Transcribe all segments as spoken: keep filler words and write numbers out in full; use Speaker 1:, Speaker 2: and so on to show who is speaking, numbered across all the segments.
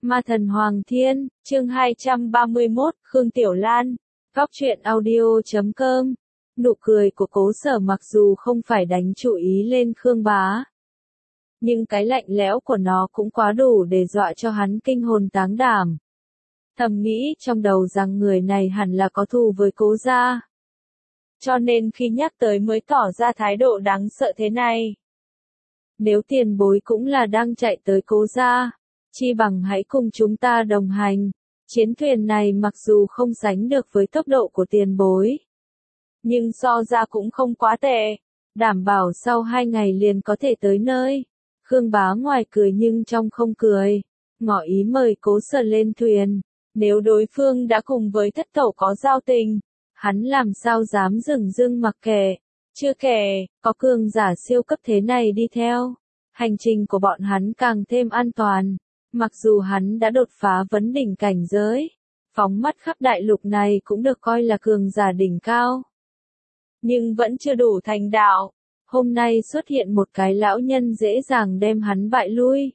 Speaker 1: Ma thần Hoàng Thiên, chương hai trăm ba mươi mốt, Khương Tiểu Lan, góc truyện audio chấm com. Nụ cười của Cố Sở mặc dù không phải đánh chú ý lên Khương Bá, nhưng cái lạnh lẽo của nó cũng quá đủ để dọa cho hắn kinh hồn táng đảm. Thầm nghĩ trong đầu rằng người này hẳn là có thù với Cố gia. Cho nên khi nhắc tới mới tỏ ra thái độ đáng sợ thế này. Nếu tiền bối cũng là đang chạy tới Cố gia, chi bằng hãy cùng chúng ta đồng hành. Chiến thuyền này mặc dù không sánh được với tốc độ của tiền bối, nhưng so ra cũng không quá tệ, đảm bảo sau hai ngày liền có thể tới nơi. Khương Bá ngoài cười nhưng trong không cười, ngỏ ý mời Cố Sở lên thuyền. Nếu đối phương đã cùng với thất tẩu có giao tình, hắn làm sao dám dửng dưng mặc kệ. Chưa kể, có cường giả siêu cấp thế này đi theo, hành trình của bọn hắn càng thêm an toàn. Mặc dù hắn đã đột phá vấn đỉnh cảnh giới, phóng mắt khắp đại lục này cũng được coi là cường giả đỉnh cao, nhưng vẫn chưa đủ thành đạo. Hôm nay xuất hiện một cái lão nhân dễ dàng đem hắn bại lui.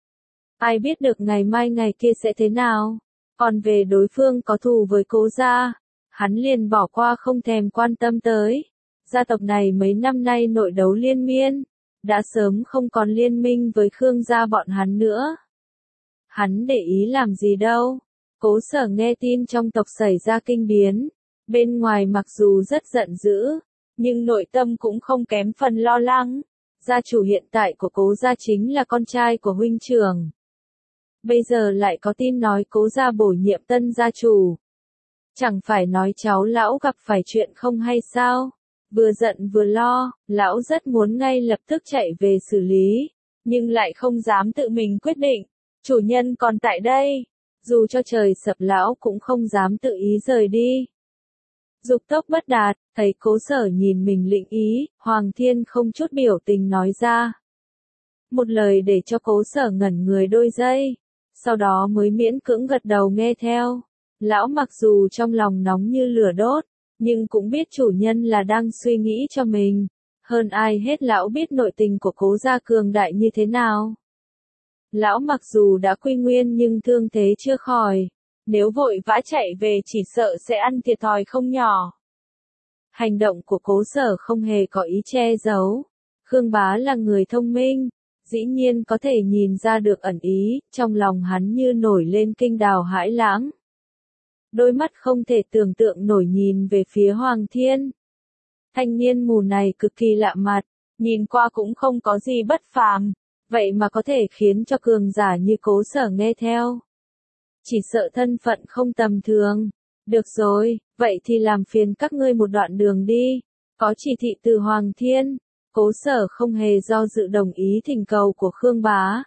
Speaker 1: Ai biết được ngày mai ngày kia sẽ thế nào. Còn về đối phương có thù với Cố gia, hắn liền bỏ qua không thèm quan tâm tới. Gia tộc này mấy năm nay nội đấu liên miên, đã sớm không còn liên minh với Khương gia bọn hắn nữa. Hắn để ý làm gì đâu. Cố Sở nghe tin trong tộc xảy ra kinh biến, bên ngoài mặc dù rất giận dữ, nhưng nội tâm cũng không kém phần lo lắng. Gia chủ hiện tại của Cố gia chính là con trai của huynh trưởng. Bây giờ lại có tin nói Cố gia bổ nhiệm tân gia chủ. Chẳng phải nói cháu lão gặp phải chuyện không hay sao? Vừa giận vừa lo, lão rất muốn ngay lập tức chạy về xử lý, nhưng lại không dám tự mình quyết định. Chủ nhân còn tại đây, dù cho trời sập lão cũng không dám tự ý rời đi. Dục tốc bất đạt, thấy Cố Sở nhìn mình lĩnh ý, Hoàng Thiên không chút biểu tình nói ra. Một lời để cho Cố Sở ngẩn người đôi giây, sau đó mới miễn cưỡng gật đầu nghe theo. Lão mặc dù trong lòng nóng như lửa đốt, nhưng cũng biết chủ nhân là đang suy nghĩ cho mình. Hơn ai hết lão biết nội tình của Cố gia cường đại như thế nào. Lão mặc dù đã quy nguyên nhưng thương thế chưa khỏi, nếu vội vã chạy về chỉ sợ sẽ ăn thiệt thòi không nhỏ. Hành động của Cố Sở không hề có ý che giấu. Khương Bá là người thông minh, dĩ nhiên có thể nhìn ra được ẩn ý, trong lòng hắn như nổi lên kinh đào hãi lãng. Đôi mắt không thể tưởng tượng nổi nhìn về phía Hoàng Thiên. Thanh niên mù này cực kỳ lạ mặt, nhìn qua cũng không có gì bất phàm. Vậy mà có thể khiến cho cường giả như Cố Sở nghe theo. Chỉ sợ thân phận không tầm thường. Được rồi, vậy thì làm phiền các ngươi một đoạn đường đi. Có chỉ thị từ Hoàng Thiên, Cố Sở không hề do dự đồng ý thỉnh cầu của Khương Bá.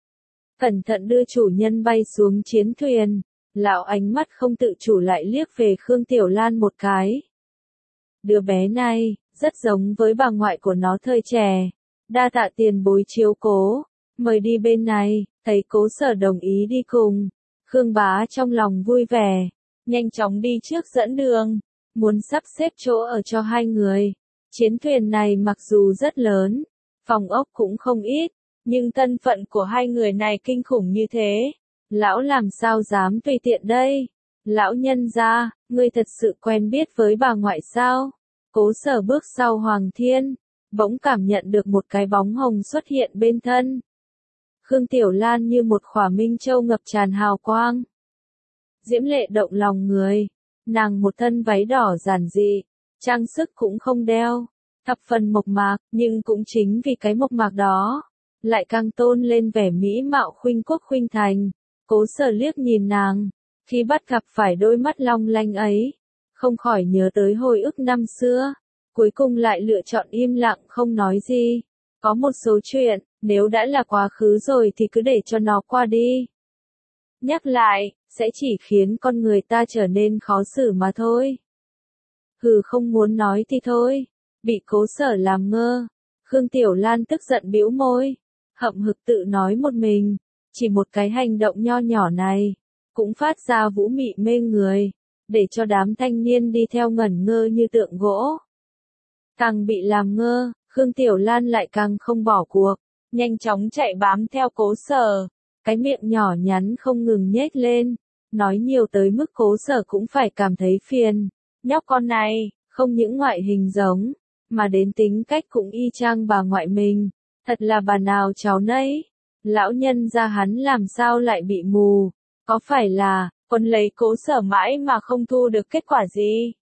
Speaker 1: Cẩn thận đưa chủ nhân bay xuống chiến thuyền, lão ánh mắt không tự chủ lại liếc về Khương Tiểu Lan một cái. Đứa bé này, rất giống với bà ngoại của nó thời trẻ. Đa tạ tiền bối chiếu cố, mời đi bên này. Thấy Cố Sở đồng ý đi cùng, Khương Bá trong lòng vui vẻ, nhanh chóng đi trước dẫn đường, muốn sắp xếp chỗ ở cho hai người. Chiến thuyền này mặc dù rất lớn, phòng ốc cũng không ít, nhưng thân phận của hai người này kinh khủng như thế, lão làm sao dám tùy tiện đây? Lão nhân gia, ngươi thật sự quen biết với bà ngoại sao? Cố Sở bước sau Hoàng Thiên, bỗng cảm nhận được một cái bóng hồng xuất hiện bên thân. Khương Tiểu Lan như một khỏa minh châu ngập tràn hào quang, diễm lệ động lòng người. Nàng một thân váy đỏ giản dị, trang sức cũng không đeo, thập phần mộc mạc, nhưng cũng chính vì cái mộc mạc đó, lại càng tôn lên vẻ mỹ mạo khuynh quốc khuynh thành. Cố Sở liếc nhìn nàng, khi bắt gặp phải đôi mắt long lanh ấy, không khỏi nhớ tới hồi ức năm xưa. Cuối cùng lại lựa chọn im lặng không nói gì. Có một số chuyện, nếu đã là quá khứ rồi thì cứ để cho nó qua đi. Nhắc lại, sẽ chỉ khiến con người ta trở nên khó xử mà thôi. Hừ, không muốn nói thì thôi. Bị Cố Sở làm ngơ, Khương Tiểu Lan tức giận bĩu môi, hậm hực tự nói một mình. Chỉ một cái hành động nho nhỏ này, cũng phát ra vũ mị mê người, để cho đám thanh niên đi theo ngẩn ngơ như tượng gỗ. Càng bị làm ngơ, Khương Tiểu Lan lại càng không bỏ cuộc, nhanh chóng chạy bám theo Cố Sở. cái miệng nhỏ nhắn không ngừng nhếch lên, nói nhiều tới mức Cố Sở cũng phải cảm thấy phiền. Nhóc con này, không những ngoại hình giống, mà đến tính cách cũng y chang bà ngoại mình, thật là bà nào cháu nấy. Lão nhân gia hắn làm sao lại bị mù, có phải là, còn lấy Cố Sở mãi mà không thu được kết quả gì?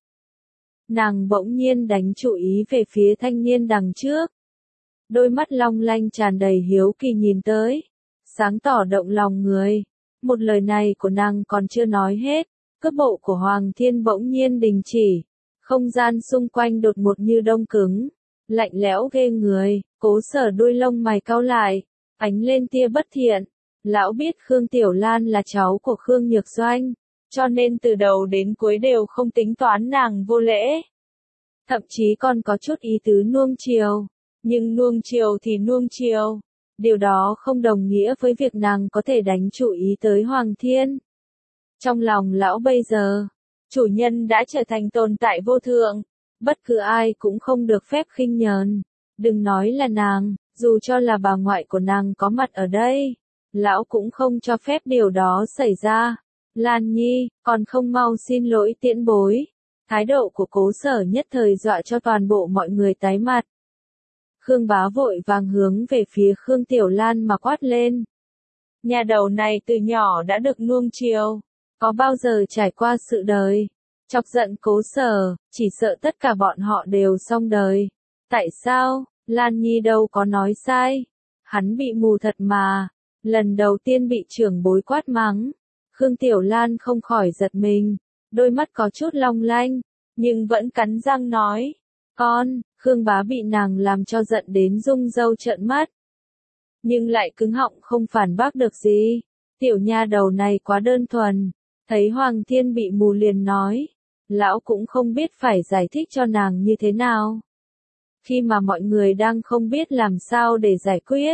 Speaker 1: Nàng bỗng nhiên đánh chú ý về phía thanh niên đằng trước. Đôi mắt long lanh tràn đầy hiếu kỳ nhìn tới, sáng tỏ động lòng người. Một lời này của nàng còn chưa nói hết, cước bộ của Hoàng Thiên bỗng nhiên đình chỉ, không gian xung quanh đột ngột như đông cứng, lạnh lẽo ghê người. Cố Sở đuôi lông mày cau lại, ánh lên tia bất thiện. Lão biết Khương Tiểu Lan là cháu của Khương Nhược Doanh, cho nên từ đầu đến cuối đều không tính toán nàng vô lễ. Thậm chí còn có chút ý tứ nuông chiều, nhưng nuông chiều thì nuông chiều, điều đó không đồng nghĩa với việc nàng có thể đánh chú ý tới Hoàng Thiên. Trong lòng lão bây giờ, chủ nhân đã trở thành tồn tại vô thượng, bất cứ ai cũng không được phép khinh nhờn, đừng nói là nàng, dù cho là bà ngoại của nàng có mặt ở đây, lão cũng không cho phép điều đó xảy ra. Lan Nhi, còn không mau xin lỗi tiễn bối. Thái độ của Cố Sở nhất thời dọa cho toàn bộ mọi người tái mặt. Khương Bá vội vàng hướng về phía Khương Tiểu Lan mà quát lên. Nhà đầu này từ nhỏ đã được nuông chiều, có bao giờ trải qua sự đời. Chọc giận Cố Sở, chỉ sợ tất cả bọn họ đều xong đời. Tại sao, Lan Nhi đâu có nói sai. Hắn bị mù thật mà. Lần đầu tiên bị trưởng bối quát mắng. Khương Tiểu Lan không khỏi giật mình, đôi mắt có chút long lanh, nhưng vẫn cắn răng nói. Con, Khương Bá bị nàng làm cho giận đến rung râu trợn mắt. Nhưng lại cứng họng không phản bác được gì. Tiểu nha đầu này quá đơn thuần. Thấy Hoàng Thiên bị mù liền nói. Lão cũng không biết phải giải thích cho nàng như thế nào. Khi mà mọi người đang không biết làm sao để giải quyết,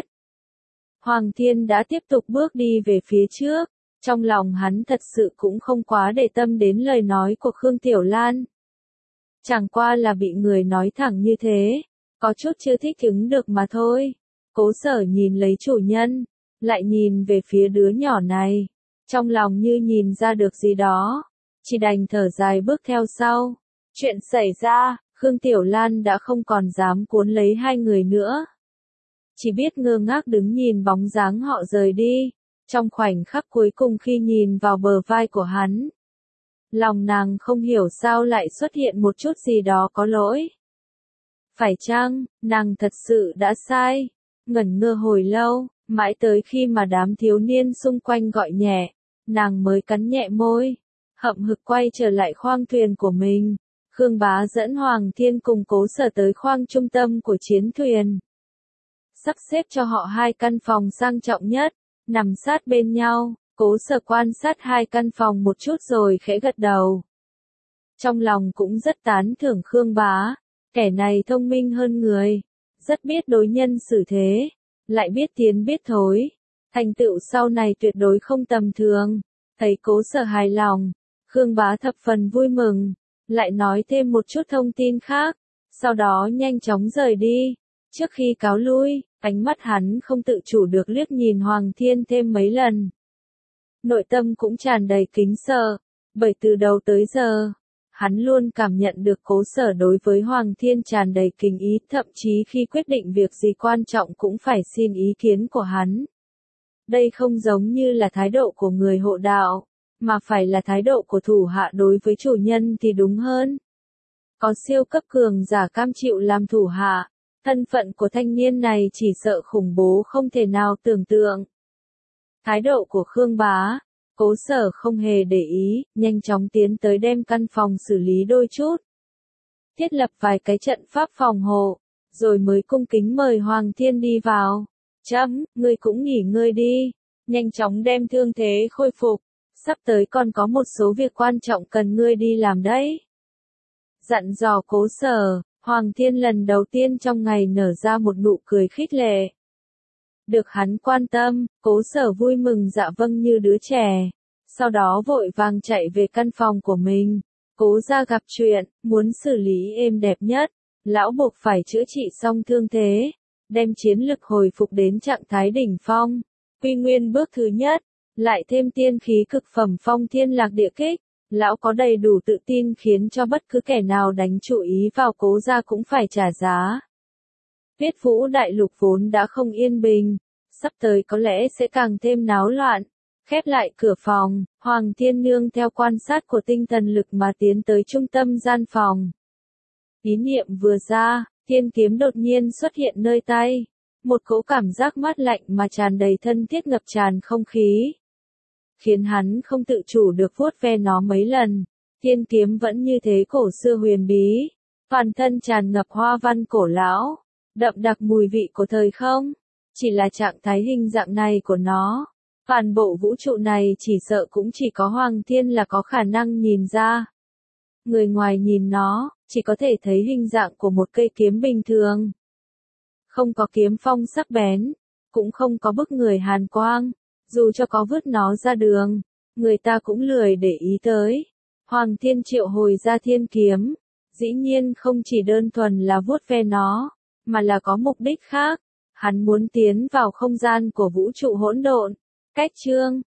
Speaker 1: Hoàng Thiên đã tiếp tục bước đi về phía trước. Trong lòng hắn thật sự cũng không quá để tâm đến lời nói của Khương Tiểu Lan. Chẳng qua là bị người nói thẳng như thế, có chút chưa thích ứng được mà thôi. Cố Sở nhìn lấy chủ nhân, lại nhìn về phía đứa nhỏ này, trong lòng như nhìn ra được gì đó, chỉ đành thở dài bước theo sau. Chuyện xảy ra, Khương Tiểu Lan đã không còn dám cuốn lấy hai người nữa. Chỉ biết ngơ ngác đứng nhìn bóng dáng họ rời đi. Trong khoảnh khắc cuối cùng khi nhìn vào bờ vai của hắn, lòng nàng không hiểu sao lại xuất hiện một chút gì đó có lỗi. Phải chăng, nàng thật sự đã sai? Ngẩn ngơ hồi lâu, mãi tới khi mà đám thiếu niên xung quanh gọi nhẹ, nàng mới cắn nhẹ môi, hậm hực quay trở lại khoang thuyền của mình. Khương Bá dẫn Hoàng Thiên cùng Cố Sở tới khoang trung tâm của chiến thuyền. Sắp xếp cho họ hai căn phòng sang trọng nhất. Nằm sát bên nhau, Cố Sở quan sát hai căn phòng một chút rồi khẽ gật đầu. Trong lòng cũng rất tán thưởng Khương Bá, kẻ này thông minh hơn người, rất biết đối nhân xử thế, lại biết tiến biết thối, thành tựu sau này tuyệt đối không tầm thường. Thấy Cố Sở hài lòng, Khương Bá thập phần vui mừng, lại nói thêm một chút thông tin khác, sau đó nhanh chóng rời đi. Trước khi cáo lui, ánh mắt hắn không tự chủ được liếc nhìn Hoàng Thiên thêm mấy lần. Nội tâm cũng tràn đầy kính sợ, bởi từ đầu tới giờ, hắn luôn cảm nhận được Cố Sở đối với Hoàng Thiên tràn đầy kính ý, thậm chí khi quyết định việc gì quan trọng cũng phải xin ý kiến của hắn. Đây không giống như là thái độ của người hộ đạo, mà phải là thái độ của thủ hạ đối với chủ nhân thì đúng hơn. Có siêu cấp cường giả cam chịu làm thủ hạ. Thân phận của thanh niên này chỉ sợ khủng bố không thể nào tưởng tượng. Thái độ của Khương Bá, Cố Sở không hề để ý, nhanh chóng tiến tới đem căn phòng xử lý đôi chút. Thiết lập vài cái trận pháp phòng hộ, rồi mới cung kính mời Hoàng Thiên đi vào. Chấm, ngươi cũng nghỉ ngơi đi, nhanh chóng đem thương thế khôi phục, sắp tới còn có một số việc quan trọng cần ngươi đi làm đấy. Dặn dò Cố Sở. Hoàng Thiên lần đầu tiên trong ngày nở ra một nụ cười khích lệ. Được hắn quan tâm, Cố Sở vui mừng dạ vâng như đứa trẻ. Sau đó vội vàng chạy về căn phòng của mình. Cố gia gặp chuyện, muốn xử lý êm đẹp nhất. Lão buộc phải chữa trị xong thương thế, đem chiến lực hồi phục đến trạng thái đỉnh phong. Quy nguyên bước thứ nhất, lại thêm tiên khí cực phẩm phong thiên lạc địa kích, lão có đầy đủ tự tin khiến cho bất cứ kẻ nào đánh chủ ý vào Cố gia cũng phải trả giá. Viết Vũ đại lục vốn đã không yên bình, sắp tới có lẽ sẽ càng thêm náo loạn. Khép lại cửa phòng, Hoàng Thiên Nương theo quan sát của tinh thần lực mà tiến tới trung tâm gian phòng. Ý niệm vừa ra, thiên kiếm đột nhiên xuất hiện nơi tay. Một cỗ cảm giác mát lạnh mà tràn đầy thân thiết ngập tràn không khí, khiến hắn không tự chủ được vuốt ve nó mấy lần. Thiên kiếm vẫn như thế cổ xưa huyền bí, toàn thân tràn ngập hoa văn cổ lão, đậm đặc mùi vị của thời không. Chỉ là trạng thái hình dạng này của nó, toàn bộ vũ trụ này chỉ sợ cũng chỉ có Hoàng Thiên là có khả năng nhìn ra. Người ngoài nhìn nó, chỉ có thể thấy hình dạng của một cây kiếm bình thường. Không có kiếm phong sắc bén, cũng không có bức người hàn quang, dù cho có vứt nó ra đường, người ta cũng lười để ý tới. Hoàng Thiên triệu hồi ra thiên kiếm, dĩ nhiên không chỉ đơn thuần là vuốt ve nó, mà là có mục đích khác. Hắn muốn tiến vào không gian của vũ trụ hỗn độn. Cách chương